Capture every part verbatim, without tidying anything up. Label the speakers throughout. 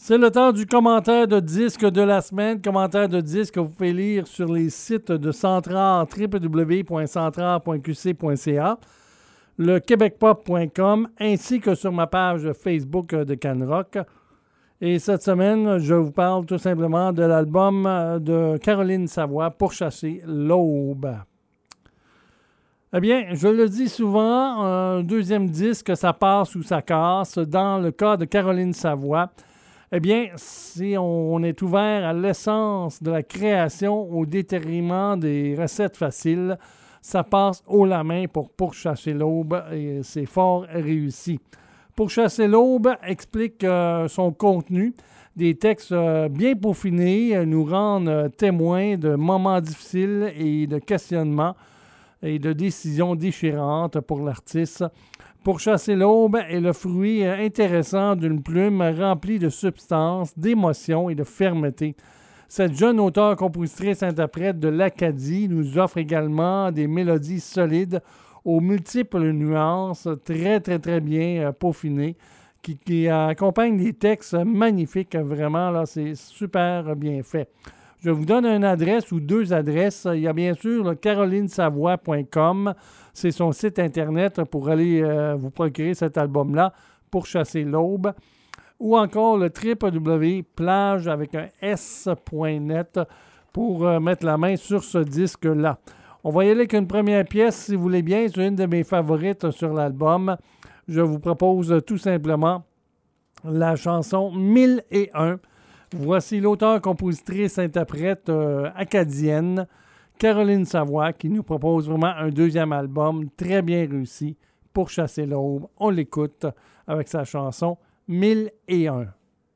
Speaker 1: C'est le temps du commentaire de disque de la semaine. Commentaire de disque que vous pouvez lire sur les sites de Centrare, w w w point centrare point q c point c a, le québec pop point com, ainsi que sur ma page Facebook de Canrock. Et cette semaine, je vous parle tout simplement de l'album de Caroline Savoie, Pourchasser l'aube. Eh bien, je le dis souvent, un deuxième disque, ça passe ou ça casse. Dans le cas de Caroline Savoie, eh bien, si on est ouvert à l'essence de la création au détriment des recettes faciles, ça passe haut la main pour Pourchasser l'aube et c'est fort réussi. Pourchasser l'aube explique euh, son contenu. Des textes euh, bien peaufinés euh, nous rendent euh, témoins de moments difficiles et de questionnements et de décisions déchirantes pour l'artiste. Pourchasser l'aube est le fruit intéressant d'une plume remplie de substance, d'émotion et de fermeté. Cette jeune auteure-compositrice-interprète de l'Acadie nous offre également des mélodies solides aux multiples nuances, très, très, très bien peaufinées, qui, qui accompagnent des textes magnifiques. Vraiment, là, c'est super bien fait. Je vous donne une adresse ou deux adresses. Il y a bien sûr le caroline savoie point com. C'est son site Internet pour aller euh, vous procurer cet album-là, Pourchasser l'aube. Ou encore le w w w point plage avec un s point net pour euh, mettre la main sur ce disque-là. On va y aller avec une première pièce, si vous voulez bien. C'est une de mes favorites sur l'album. Je vous propose tout simplement la chanson mille et un. Voici l'auteure-compositrice-interprète euh, acadienne, Caroline Savoie, qui nous propose vraiment un deuxième album très bien réussi, Pourchasser l'aube. On l'écoute avec sa chanson mille et un.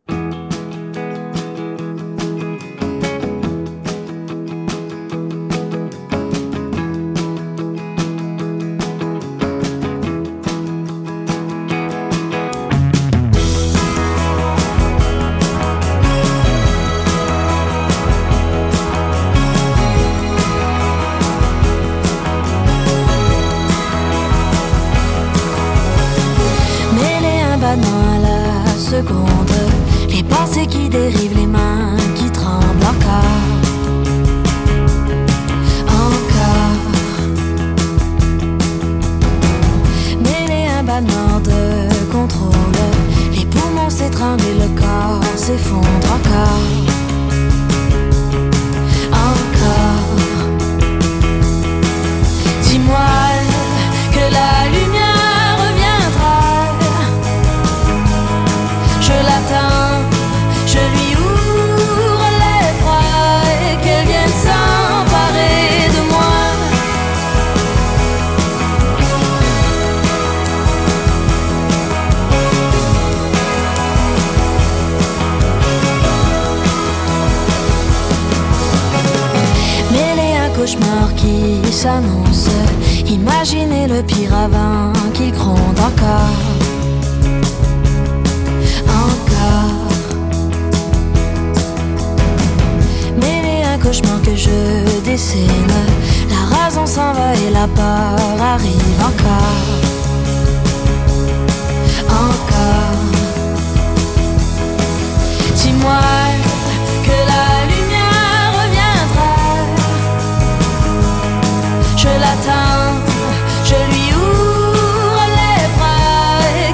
Speaker 2: Les pensées qui dérivent, les mains qui tremblent encore, encore. Mêler un battement de contrôle, les poumons s'étranglent et le corps s'effondre encore, encore. Dis-moi que la lumière je l'attends, je lui ouvre les bras et qu'elle vienne s'emparer de moi. Mêler un cauchemar qui s'annonce, imaginez le pire avant qu'il gronde encore. Cauchemar que je dessine, la raison s'en va et la peur arrive encore, encore. Dis-moi que la lumière reviendra, je l'attends, je lui ouvre les bras et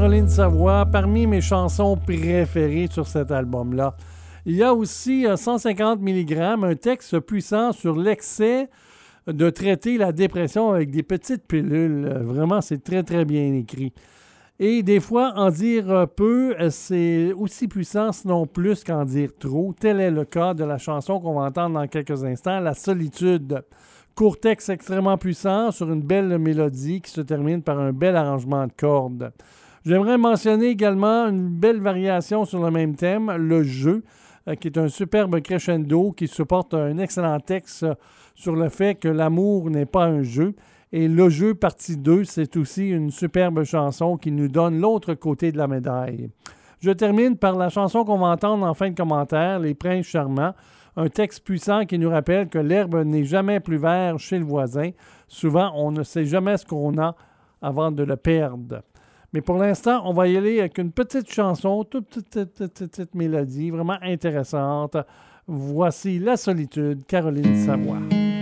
Speaker 1: Caroline Savoie, parmi mes chansons préférées sur cet album-là. Il y a aussi cent cinquante milligrammes, un texte puissant sur l'excès de traiter la dépression avec des petites pilules. Vraiment, c'est très, très bien écrit. Et des fois, en dire peu, c'est aussi puissant, sinon plus qu'en dire trop. Tel est le cas de la chanson qu'on va entendre dans quelques instants, La Solitude. Court texte extrêmement puissant sur une belle mélodie qui se termine par un bel arrangement de cordes. J'aimerais mentionner également une belle variation sur le même thème, Le Jeu, qui est un superbe crescendo qui supporte un excellent texte sur le fait que l'amour n'est pas un jeu. Et Le Jeu, partie deux, c'est aussi une superbe chanson qui nous donne l'autre côté de la médaille. Je termine par la chanson qu'on va entendre en fin de commentaire, Les Princes Charmants, un texte puissant qui nous rappelle que l'herbe n'est jamais plus verte chez le voisin. Souvent, on ne sait jamais ce qu'on a avant de le perdre. Mais pour l'instant, on va y aller avec une petite chanson, toute petite, petite, petite, petite mélodie, vraiment intéressante. Voici La Solitude, Caroline Savoie.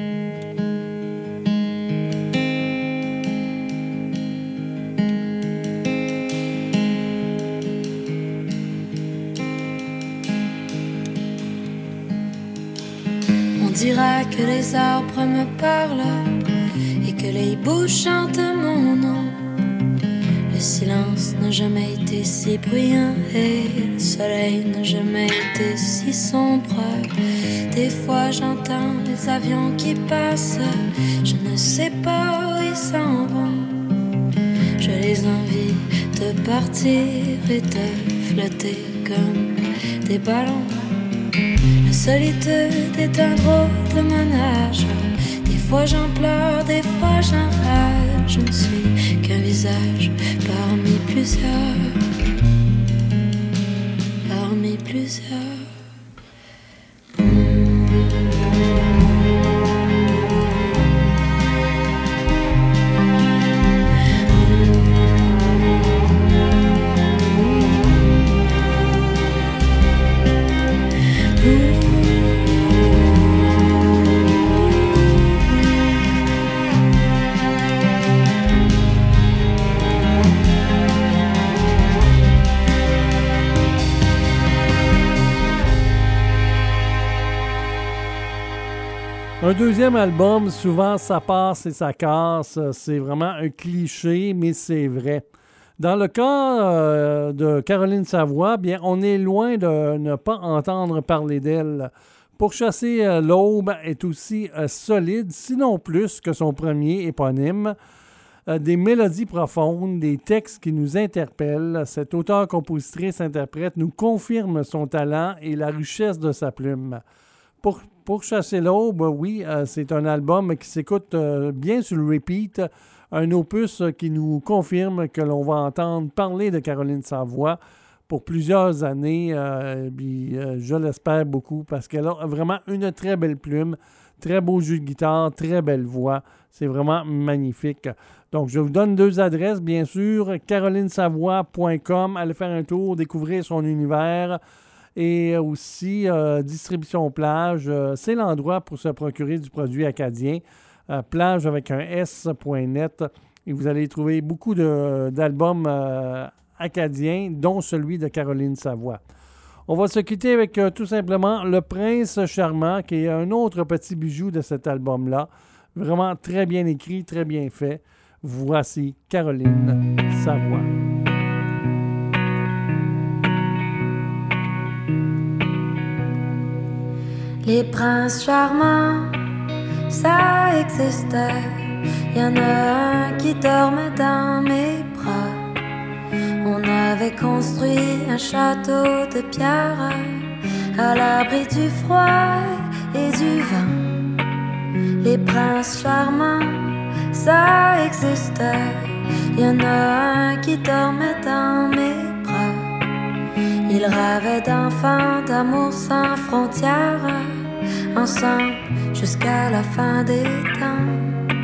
Speaker 2: On dira que les arbres me parlent et que les hiboux chantent mon nom. Le silence n'a jamais été si bruyant et le soleil n'a jamais été si sombre. Des fois j'entends les avions qui passent, je ne sais pas où ils s'en vont. Je les envie de partir et de flotter comme des ballons. La solitude est un drôle de manège. Des fois j'en pleure, des fois j'en rage. Je ne suis qu'un visage parmi plusieurs, parmi plusieurs.
Speaker 1: Un deuxième album, souvent ça passe et ça casse. C'est vraiment un cliché, mais c'est vrai. Dans le cas euh, de Caroline Savoie, bien, on est loin de ne pas entendre parler d'elle. Pourchasser euh, l'aube est aussi euh, solide, sinon plus que son premier éponyme. Euh, des mélodies profondes, des textes qui nous interpellent. Cette auteure-compositrice-interprète nous confirme son talent et la richesse de sa plume. Pour Pourchasser l'aube, oui, euh, c'est un album qui s'écoute euh, bien sur le repeat, un opus qui nous confirme que l'on va entendre parler de Caroline Savoie pour plusieurs années, euh, puis, euh, je l'espère beaucoup, parce qu'elle a vraiment une très belle plume, très beau jeu de guitare, très belle voix, c'est vraiment magnifique. Donc, je vous donne deux adresses, bien sûr, caroline savoie point com, allez faire un tour, découvrir son univers. Et aussi, euh, Distribution Plage, euh, c'est l'endroit pour se procurer du produit acadien. Euh, plage avec un S point net. Et vous allez trouver beaucoup de, d'albums euh, acadiens, dont celui de Caroline Savoie. On va se quitter avec euh, tout simplement Le Prince Charmant, qui est un autre petit bijou de cet album-là. Vraiment très bien écrit, très bien fait. Voici Caroline Savoie.
Speaker 2: Les princes charmants, ça existait. Y en a un qui dormait dans mes bras. On avait construit un château de pierre à l'abri du froid et du vent. Les princes charmants, ça existait. Y en a un qui dormait dans mes bras. Ils rêvaient d'enfants, d'amour sans frontières, ensemble jusqu'à la fin des temps.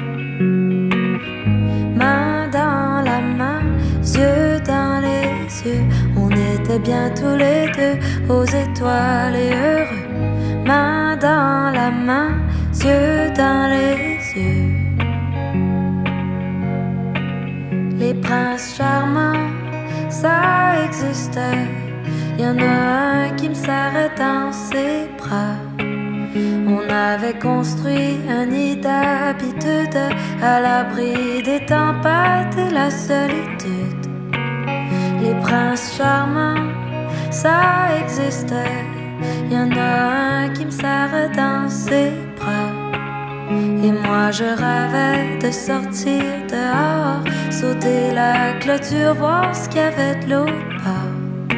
Speaker 2: Main dans la main, yeux dans les yeux, on était bien tous les deux aux étoiles et heureux. Main dans la main, yeux dans les yeux. Les princes charmants, ça existait. Y en a un qui me serrait dans ses bras. On avait construit un nid d'habitude à l'abri des tempêtes et la solitude. Les princes charmants, ça existait. Y en a un qui me serrait dans ses bras. Et moi je rêvais de sortir dehors, sauter la clôture, voir ce qu'il y avait de l'autre part.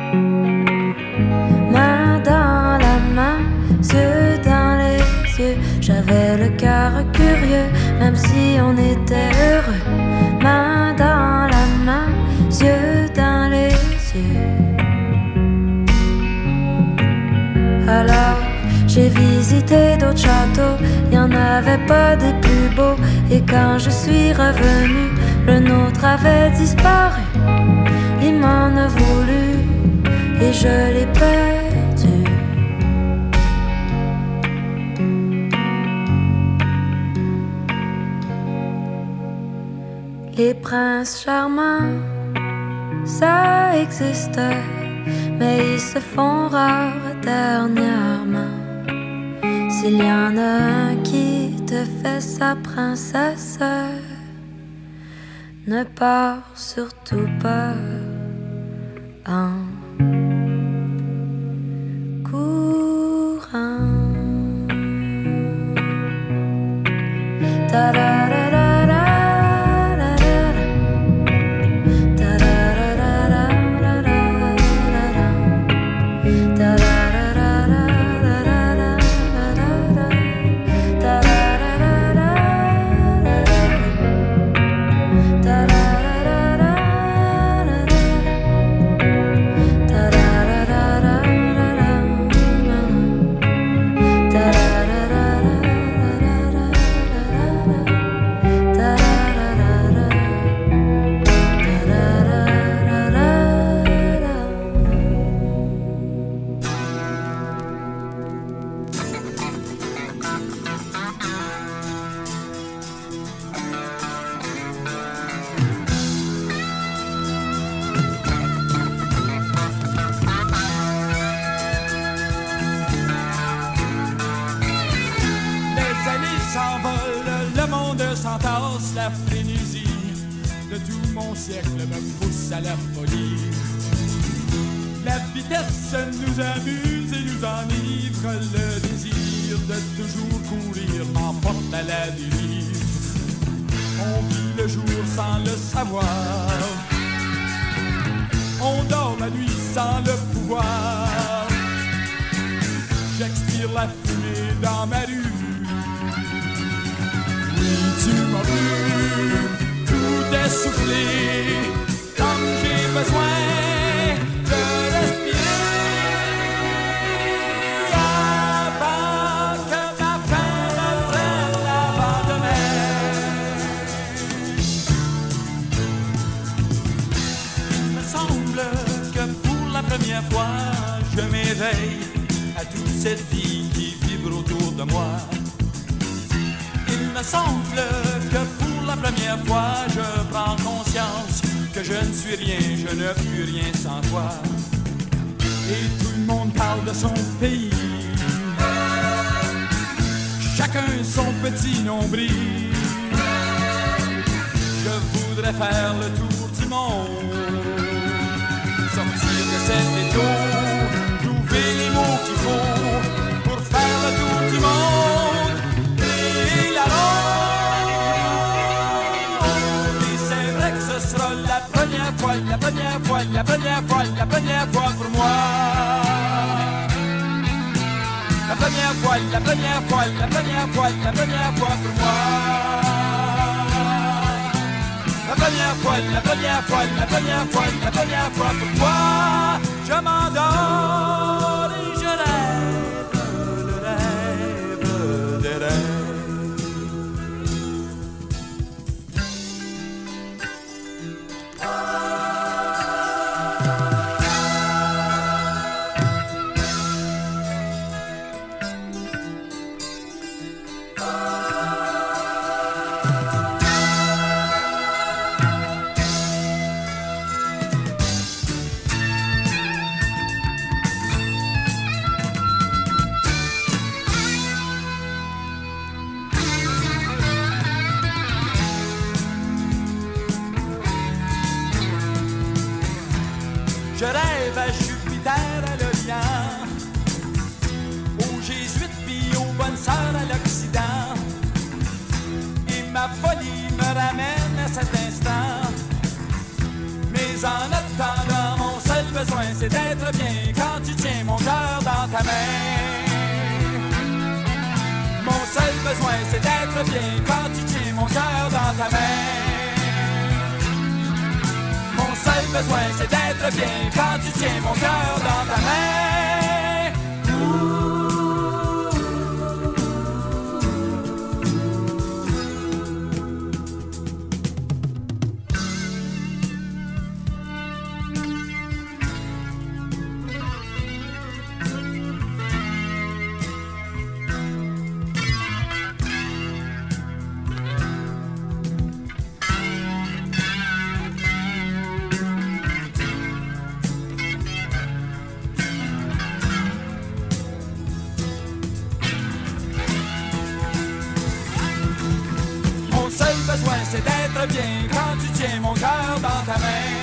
Speaker 2: Main dans la main, yeux dans les yeux, j'avais le cœur curieux, même si on était heureux. Main dans la main, yeux dans les yeux. Alors j'ai visité d'autres châteaux, y en avait pas des plus beaux. Et quand je suis revenue, le nôtre avait disparu. Il m'en a voulu et je l'ai perdu. Les princes charmants, ça existait, mais ils se font rares dernièrement. S'il y en a un qui te fait sa princesse, ne pars surtout pas en courant. Ta-da-da-da.
Speaker 3: La frénésie de tout mon siècle me pousse à la folie. La vitesse nous amuse et nous enivre. Le désir de toujours courir m'emporte à la dérive. On vit le jour sans le savoir. On dort la nuit sans le pouvoir. J'expire la fumée dans ma rue. Tu m'as vu, tout essoufflé, comme j'ai besoin de respirer avant que ma faim me prenne l'abandonner. Il me semble que pour la première fois, je m'éveille à toute cette vie qui vibre autour de moi. Il me semble que pour la première fois je prends conscience que je ne suis rien, je ne puis rien sans toi. Et tout le monde parle de son pays, chacun son petit nombril. Je voudrais faire le tour du monde, sortir de cet étau, trouver les mots qu'il faut pour faire le tour du monde. La première fois, la première fois, la première fois, la première fois pour moi. La première fois, la première fois, la première fois, la première fois pour moi. La première fois, la première fois, la première fois, la première fois pour moi. Je m'endors et je rêve le rêve des rêves. en attendant, mon seul besoin c'est d'être bien quand tu tiens mon cœur dans ta main. Mon seul besoin c'est d'être bien quand tu tiens mon cœur dans ta main. Mon seul besoin c'est d'être bien quand tu tiens mon cœur dans ta main. Ouh. Besoin c'est d'être bien quand tu tiens mon cœur dans ta main.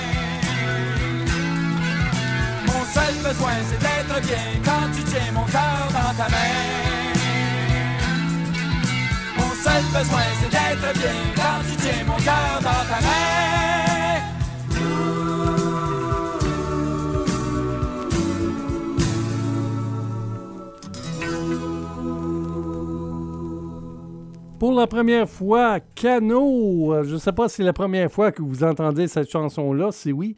Speaker 3: Mon seul besoin c'est d'être bien quand tu tiens mon cœur dans ta main. Mon seul besoin c'est d'être bien quand tu tiens mon cœur dans ta main.
Speaker 1: Pour la première fois, Cano. Je ne sais pas si c'est la première fois que vous entendez cette chanson-là. Si oui,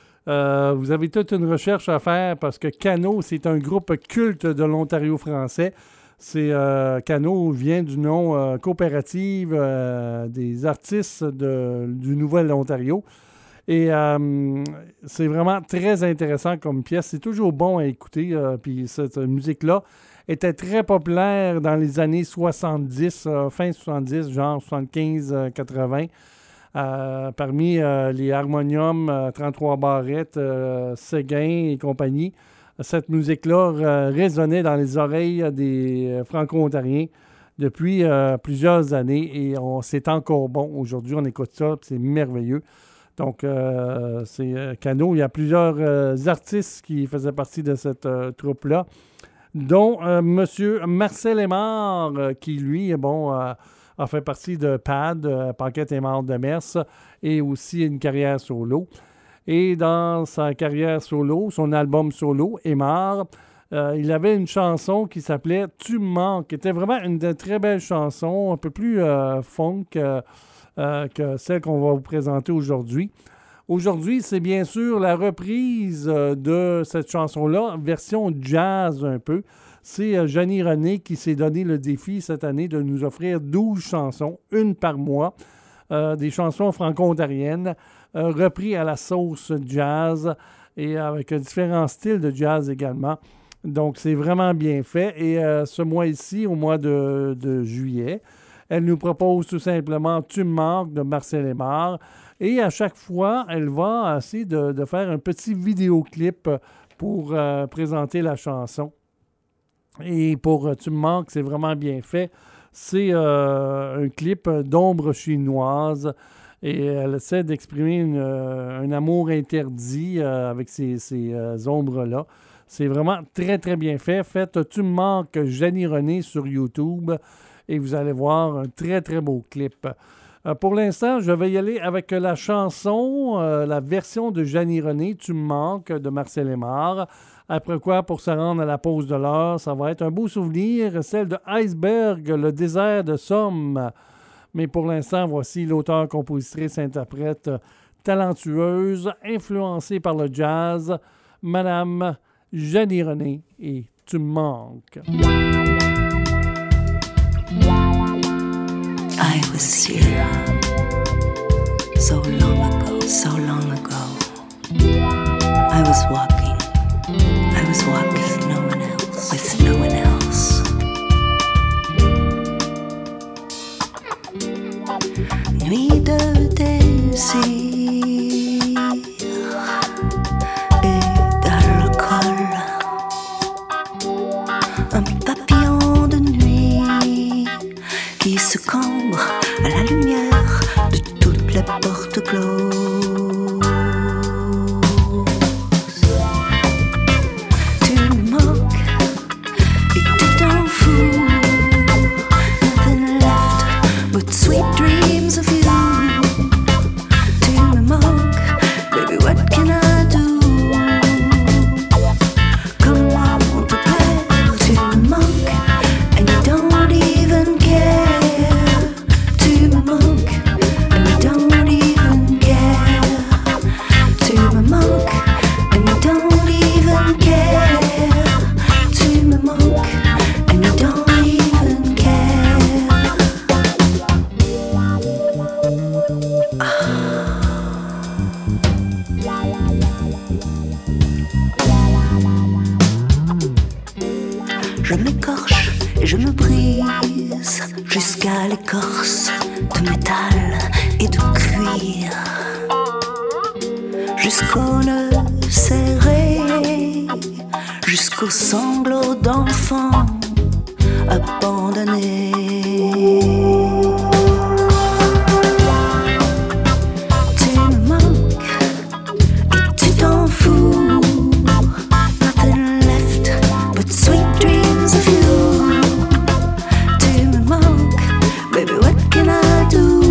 Speaker 1: euh, vous avez toute une recherche à faire parce que Cano, c'est un groupe culte de l'Ontario français. C'est euh, Cano vient du nom euh, coopérative euh, des artistes de, du Nouvel-Ontario. Et euh, c'est vraiment très intéressant comme pièce. C'est toujours bon à écouter. Euh, puis cette musique-là était très populaire dans les années soixante-dix, euh, fin soixante-dix, genre soixante-quinze quatre-vingts. Euh, parmi euh, les harmoniums, euh, trente-trois barrettes, euh, Séguin et compagnie, cette musique-là euh, résonnait dans les oreilles des euh, Franco-Ontariens depuis euh, plusieurs années et on, c'est encore bon. Aujourd'hui, on écoute ça, c'est merveilleux. Donc, euh, c'est euh, Cano. Il y a plusieurs euh, artistes qui faisaient partie de cette euh, troupe-là, dont euh, M. Marcel Aymard, euh, qui, lui, bon, euh, a fait partie de P A D, euh, Paquette Aymard de Mers, et aussi une carrière solo. Et dans sa carrière solo, son album solo, Aymard, euh, il avait une chanson qui s'appelait « Tu me manques », qui était vraiment une de très belle chanson, un peu plus euh, funk euh, euh, que celle qu'on va vous présenter aujourd'hui. Aujourd'hui, c'est bien sûr la reprise euh, de cette chanson-là, version jazz un peu. C'est euh, Jeannie René qui s'est donné le défi cette année de nous offrir douze chansons, une par mois, euh, des chansons franco-ontariennes, euh, repris à la sauce jazz et avec euh, différents styles de jazz également. Donc, c'est vraiment bien fait. Et euh, ce mois-ci, au mois de, de juillet, elle nous propose tout simplement « Tu me manques » de Marcel Aymard. Et à chaque fois, elle va essayer de, de faire un petit vidéoclip pour euh, présenter la chanson. Et pour euh, « Tu me manques », c'est vraiment bien fait. C'est euh, un clip d'ombre chinoise et elle essaie d'exprimer une, euh, un amour interdit euh, avec ces, ces euh, ombres-là. C'est vraiment très, très bien fait. Faites « Tu me manques » Jeannie René sur YouTube et vous allez voir un très, très beau clip. Euh, pour l'instant, je vais y aller avec la chanson, euh, la version de Jeannie René, « Tu me manques » de Marcel Aymard. Après quoi, pour se rendre à la pause de l'heure, ça va être un beau souvenir, celle de Iceberg, le désert de Somme. Mais pour l'instant, voici l'auteur, compositrice, interprète talentueuse, influencée par le jazz, Madame Jeannie René et « Tu me manques ».
Speaker 4: I was here so long ago, so long ago. I was walking, I was walking with no one else, with no one else. Nuit de désir et d'alcool, un papillon de nuit qui se cambre à la lumière de toutes les portes closes. Tu me manques et Je m'écorche et je me brise jusqu'à l'écorce de métal et de cuir, jusqu'au nœud serré, jusqu'aux sanglots d'enfants abandonnés. Tu me manques et tu t'en fous. Nothing left but sweet dreams of you. Tu me manques, baby, what can I do?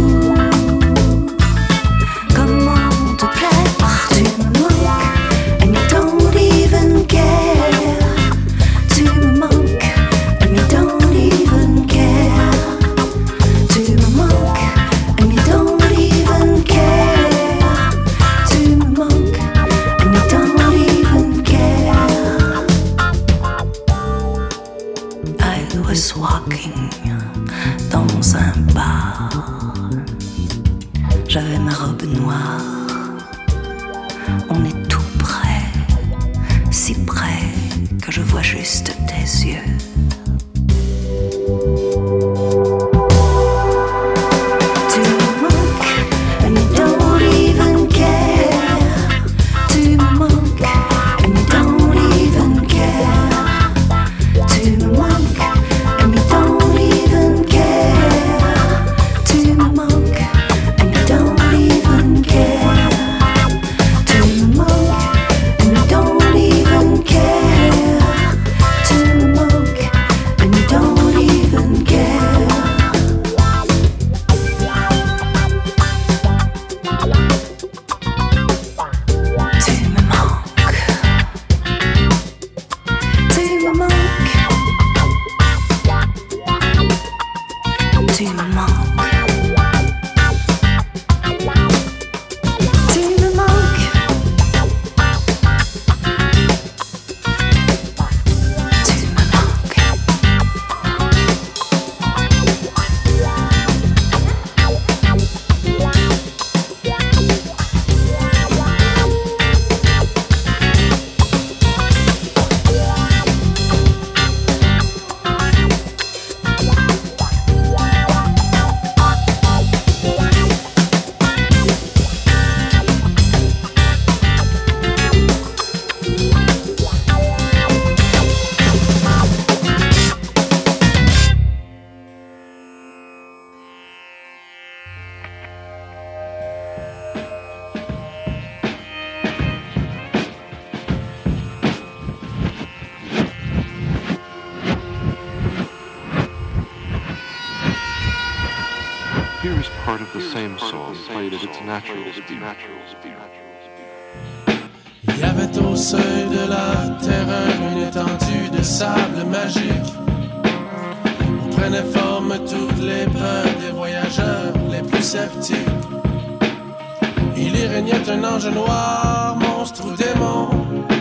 Speaker 4: Comment te plaire? Tu me manques and you don't even care. Tu me manques and you don't even care. Tu me manques and you don't even care. Tu me manques and you don't even care. I was walking dans un bar. J'avais ma robe noire. On est tout près, si près que je vois juste tes yeux. Tu me manques and you don't even care. Tu me manques and you don't even care. Tu me manques and you don't even care. Tu me manques and you don't even care. Tu me manques and you don't even care. Tu me manques and you don't even care. Tu me manques. Tu me manques. Tu me manques. Tu me manques. Tu me manques.
Speaker 5: Here is part of the same song played at its natural speed.
Speaker 6: Il y avait au seuil de la terreur une étendue de sable magique où prenaient forme toutes les peurs des voyageurs les plus sceptiques. Il y régnait un ange noir, monstre ou démon,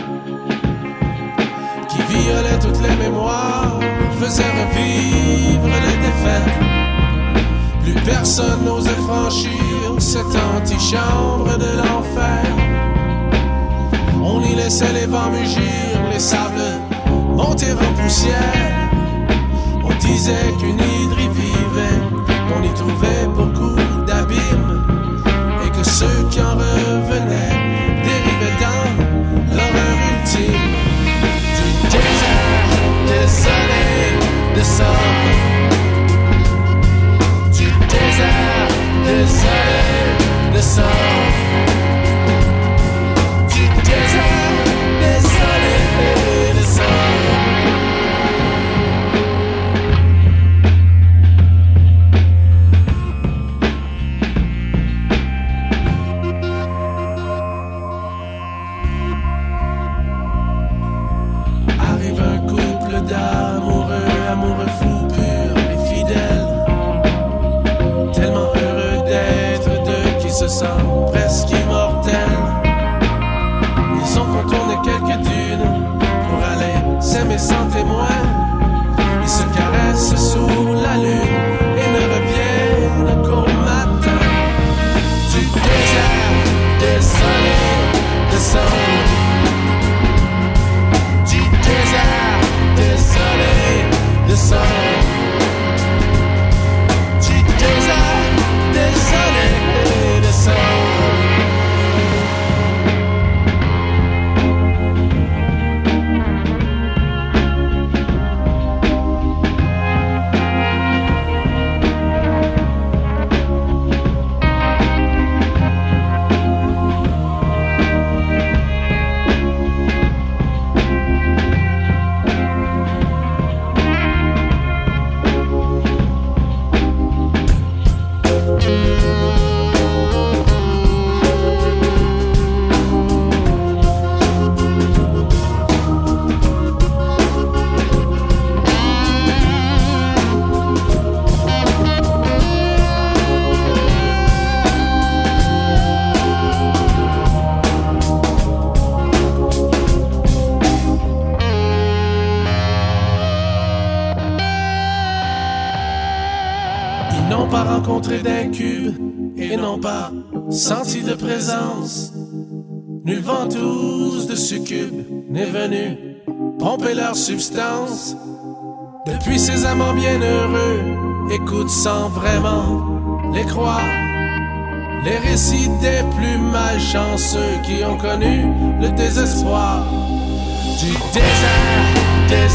Speaker 6: qui violait toutes les mémoires, faisait revivre les défaites. Plus personne n'osait franchir cette antichambre de l'enfer. On y laissait les vents mugir, les sables monter en poussière. On disait qu'une hydre y vivait, qu'on y trouvait beaucoup d'abîmes, et que ceux qui en revenaient dérivaient dans l'horreur ultime. Du désert désolé de sang, du désert désolé de sang. Désolé de ça. Arrive un couple d'amoureux, amoureux fous, purs et fidèles, tellement heureux d'être deux qui se sentent presque immortels. Ils ont contourné quelques dunes pour aller s'aimer sans témoin. Ils se caressent sous la lune et ne reviennent qu'au matin. Du désert désolé de sang, du désert désolé n'ont pas rencontré d'incube et n'ont pas senti de présence. Nulle ventouse de succube n'est venue pomper leur substance. Depuis ces amants bienheureux écoutent sans vraiment les croire les récits des plus malchanceux qui ont connu le désespoir. Du désert, des